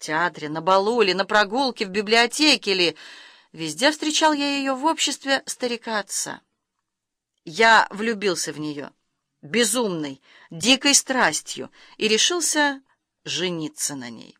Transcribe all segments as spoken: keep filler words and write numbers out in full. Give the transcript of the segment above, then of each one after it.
театре, на балу ли, на прогулке, в библиотеке ли. Везде встречал я ее в обществе старика-отца. Я влюбился в нее безумной, дикой страстью и решился жениться на ней.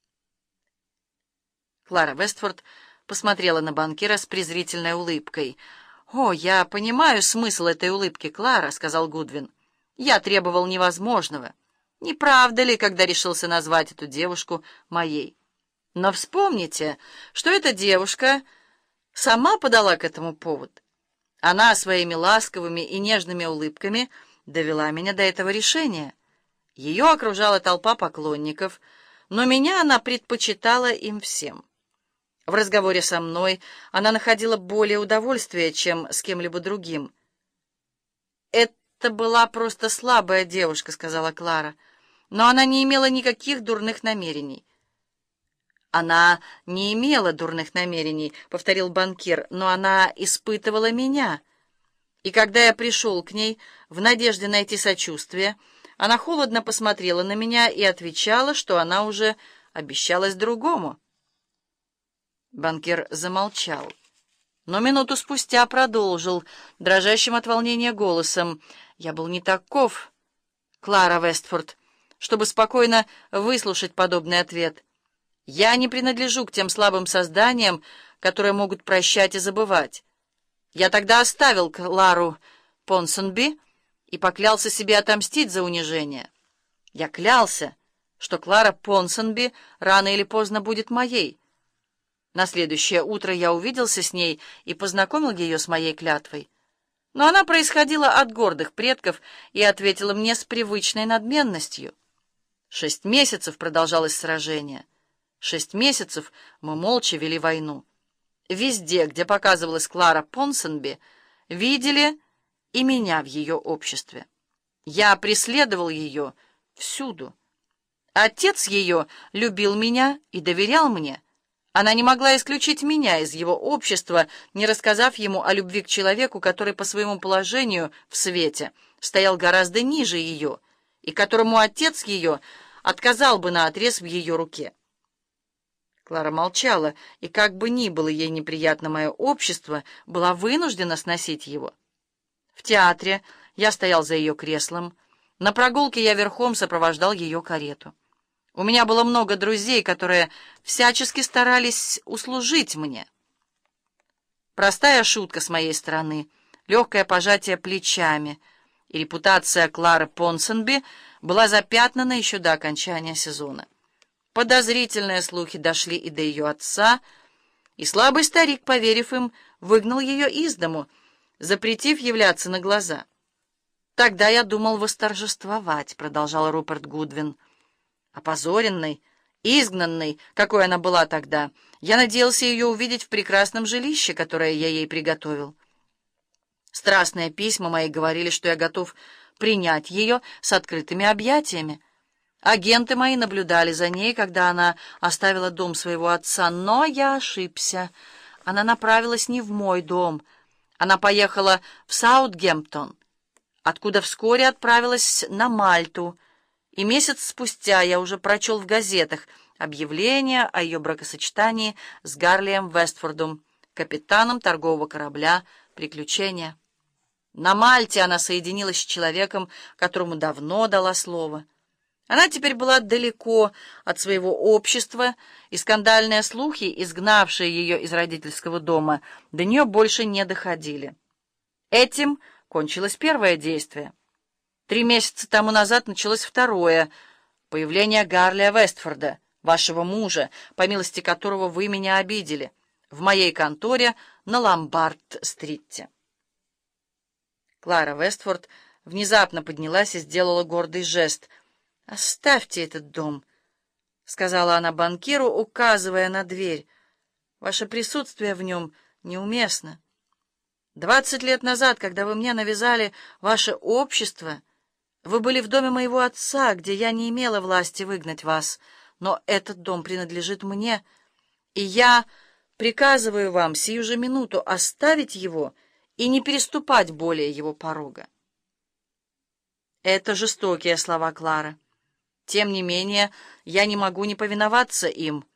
Клара Вестфорд посмотрела на банкира с презрительной улыбкой. «О, я понимаю смысл этой улыбки, Клара», — сказал Гудвин. «Я требовал невозможного. Не правда ли, когда решился назвать эту девушку моей? Но вспомните, что эта девушка сама подала к этому повод. Она своими ласковыми и нежными улыбками довела меня до этого решения. Ее окружала толпа поклонников, но меня она предпочитала им всем. В разговоре со мной она находила более удовольствия, чем с кем-либо другим. «Это была просто слабая девушка», — сказала Клара, «но она не имела никаких дурных намерений». «Она не имела дурных намерений», — повторил банкир, «но она испытывала меня. И когда я пришел к ней в надежде найти сочувствие, она холодно посмотрела на меня и отвечала, что она уже обещалась другому». Банкир замолчал, но минуту спустя продолжил, дрожащим от волнения голосом: «Я был не таков, Клара Вестфорд, чтобы спокойно выслушать подобный ответ. Я не принадлежу к тем слабым созданиям, которые могут прощать и забывать. Я тогда оставил Клару Понсонби и поклялся себе отомстить за унижение. Я клялся, что Клара Понсонби рано или поздно будет моей. На следующее утро я увиделся с ней и познакомил ее с моей клятвой. Но она происходила от гордых предков и ответила мне с привычной надменностью. Шесть месяцев продолжалось сражение. Шесть месяцев мы молча вели войну. Везде, где показывалась Клара Понсонби, видели и меня в ее обществе. Я преследовал ее всюду. Отец ее любил меня и доверял мне. Она не могла исключить меня из его общества, не рассказав ему о любви к человеку, который по своему положению в свете стоял гораздо ниже ее, и которому отец ее отказал бы наотрез в ее руке. Клара молчала, и как бы ни было ей неприятно мое общество, была вынуждена сносить его. В театре я стоял за ее креслом, на прогулке я верхом сопровождал ее карету. У меня было много друзей, которые всячески старались услужить мне. Простая шутка с моей стороны, легкое пожатие плечами, и репутация Клары Понсонби была запятнана еще до окончания сезона. Подозрительные слухи дошли и до ее отца, и слабый старик, поверив им, выгнал ее из дому, запретив являться на глаза. «Тогда я думал восторжествовать», — продолжал Руперт Гудвин. Опозоренной, изгнанной, какой она была тогда, я надеялся ее увидеть в прекрасном жилище, которое я ей приготовил. Страстные письма мои говорили, что я готов принять ее с открытыми объятиями. Агенты мои наблюдали за ней, когда она оставила дом своего отца, но я ошибся. Она направилась не в мой дом. Она поехала в Саутгемптон, откуда вскоре отправилась на Мальту. И месяц спустя я уже прочел в газетах объявление о ее бракосочетании с Гарлием Вестфордом, капитаном торгового корабля «Приключения». На Мальте она соединилась с человеком, которому давно дала слово. Она теперь была далеко от своего общества, и скандальные слухи, изгнавшие ее из родительского дома, до нее больше не доходили. Этим кончилось первое действие. Три месяца тому назад началось второе — появление Гарлия Вестфорда, вашего мужа, по милости которого вы меня обидели, в моей конторе на Ломбард-стрите. Клара Вестфорд внезапно поднялась и сделала гордый жест. «Оставьте этот дом», — сказала она банкиру, указывая на дверь. «Ваше присутствие в нем неуместно. Двадцать лет назад, когда вы мне навязали ваше общество, вы были в доме моего отца, где я не имела власти выгнать вас, но этот дом принадлежит мне, и я приказываю вам сию же минуту оставить его и не переступать более его порога». Это жестокие слова, Клара. Тем не менее, я не могу не повиноваться им.